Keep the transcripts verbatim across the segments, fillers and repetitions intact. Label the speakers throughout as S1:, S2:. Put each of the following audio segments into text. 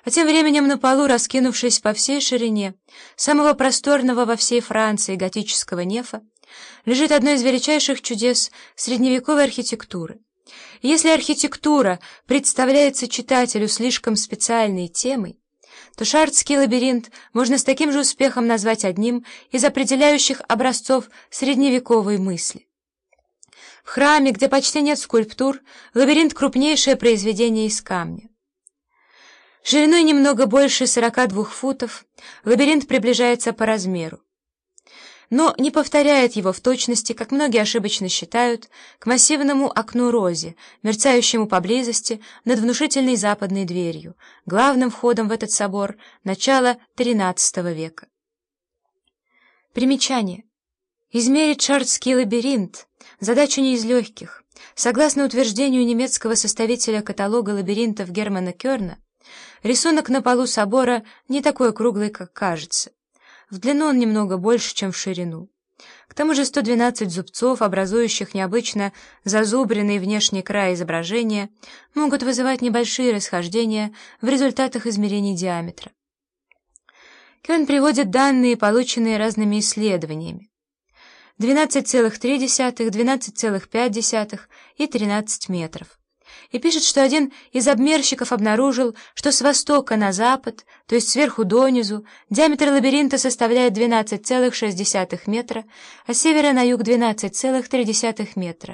S1: А тем временем на полу, раскинувшись по всей ширине самого просторного во всей Франции готического нефа, лежит одно из величайших чудес средневековой архитектуры. И если архитектура представляется читателю слишком специальной темой, то Шартрский лабиринт можно с таким же успехом назвать одним из определяющих образцов средневековой мысли. В храме, где почти нет скульптур, лабиринт — крупнейшее произведение из камня. Шириной немного больше сорока двух футов, лабиринт приближается по размеру, но не повторяет его в точности, как многие ошибочно считают, к массивному окну розе, мерцающему поблизости над внушительной западной дверью, главным входом в этот собор начала тринадцатого века. Примечание. Измерить Шартрский лабиринт — задача не из легких. Согласно утверждению немецкого составителя каталога лабиринтов Германа Кёрна, рисунок на полу собора не такой круглый, как кажется. В длину он немного больше, чем в ширину. К тому же сто двенадцать зубцов, образующих необычно зазубренный внешний край изображения, могут вызывать небольшие расхождения в результатах измерений диаметра. Кёрн приводит данные, полученные разными исследованиями: двенадцать целых три десятых, двенадцать целых пять десятых и тринадцать метров. И пишет, что один из обмерщиков обнаружил, что с востока на запад, то есть сверху донизу, диаметр лабиринта составляет двенадцать целых шесть десятых метра, а с севера на юг двенадцать целых три десятых метра.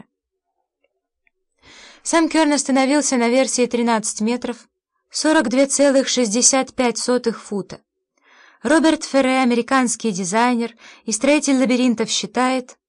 S1: Сам Кёрн остановился на версии тринадцать метров, сорок два целых шестьдесят пять сотых фута. Роберт Ферре, американский дизайнер и строитель лабиринтов, считает,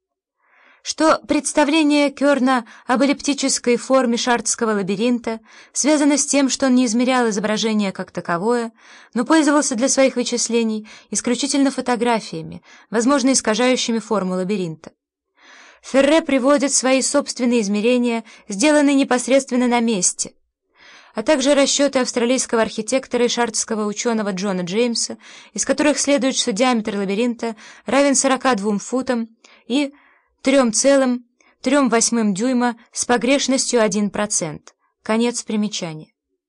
S1: что представление Кёрна об эллиптической форме Шартрского лабиринта связано с тем, что он не измерял изображение как таковое, но пользовался для своих вычислений исключительно фотографиями, возможно, искажающими форму лабиринта. Ферре приводит свои собственные измерения, сделанные непосредственно на месте, а также расчеты австралийского архитектора и шартрского ученого Джона Джеймса, из которых следует, что диаметр лабиринта равен сорока двум футам и трём целых трём восьмым дюйма с погрешностью один процент. Конец примечания.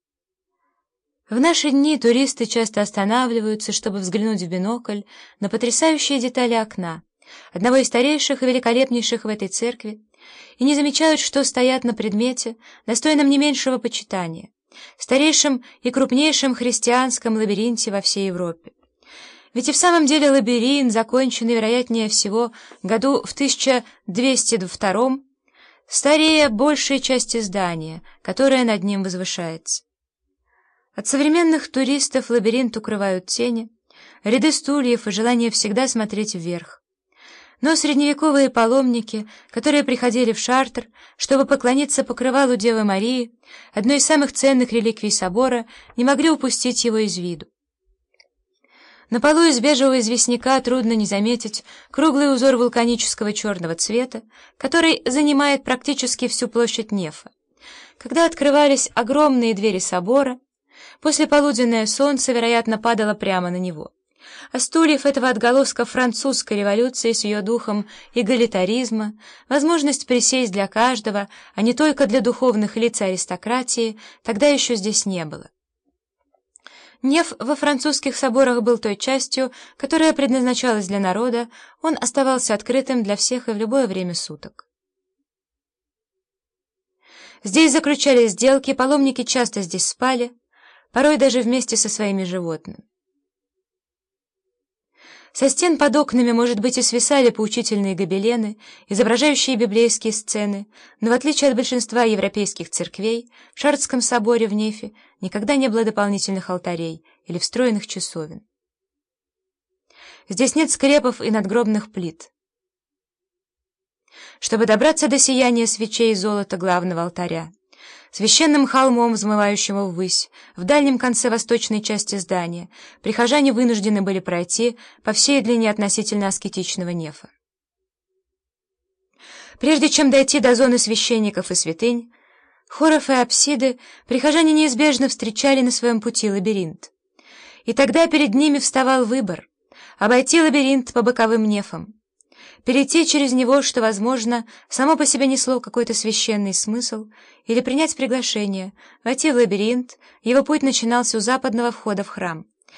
S1: В наши дни туристы часто останавливаются, чтобы взглянуть в бинокль на потрясающие детали окна, одного из старейших и великолепнейших в этой церкви, и не замечают, что стоят на предмете, достойном не меньшего почитания, старейшем и крупнейшем христианском лабиринте во всей Европе. Ведь и в самом деле лабиринт, законченный, вероятнее всего, году в тысяча двести втором, старее большей части здания, которое над ним возвышается. От современных туристов лабиринт укрывают тени, ряды стульев и желание всегда смотреть вверх. Но средневековые паломники, которые приходили в Шартр, чтобы поклониться покрывалу Девы Марии, одной из самых ценных реликвий собора, не могли упустить его из виду. На полу из бежевого известняка трудно не заметить круглый узор вулканического черного цвета, который занимает практически всю площадь нефа. Когда открывались огромные двери собора, послеполуденное солнце, вероятно, падало прямо на него. А стульев этого отголоска французской революции с ее духом эгалитаризма, возможность присесть для каждого, а не только для духовных лиц аристократии, тогда еще здесь не было. Неф во французских соборах был той частью, которая предназначалась для народа, он оставался открытым для всех и в любое время суток. Здесь заключались сделки, паломники часто здесь спали, порой даже вместе со своими животными. Со стен под окнами, может быть, и свисали поучительные гобелены, изображающие библейские сцены, но в отличие от большинства европейских церквей, в Шартрском соборе в Нефе никогда не было дополнительных алтарей или встроенных часовен. Здесь нет скрепов и надгробных плит. Чтобы добраться до сияния свечей и золота главного алтаря, священным холмом, взмывающим ввысь, в дальнем конце восточной части здания, прихожане вынуждены были пройти по всей длине относительно аскетичного нефа. Прежде чем дойти до зоны священников и святынь, хоров и апсиды, прихожане неизбежно встречали на своем пути лабиринт. И тогда перед ними вставал выбор — обойти лабиринт по боковым нефам. перейти через него, что, возможно, само по себе несло какой-то священный смысл, или принять приглашение, войти в лабиринт. Его путь начинался у западного входа в храм.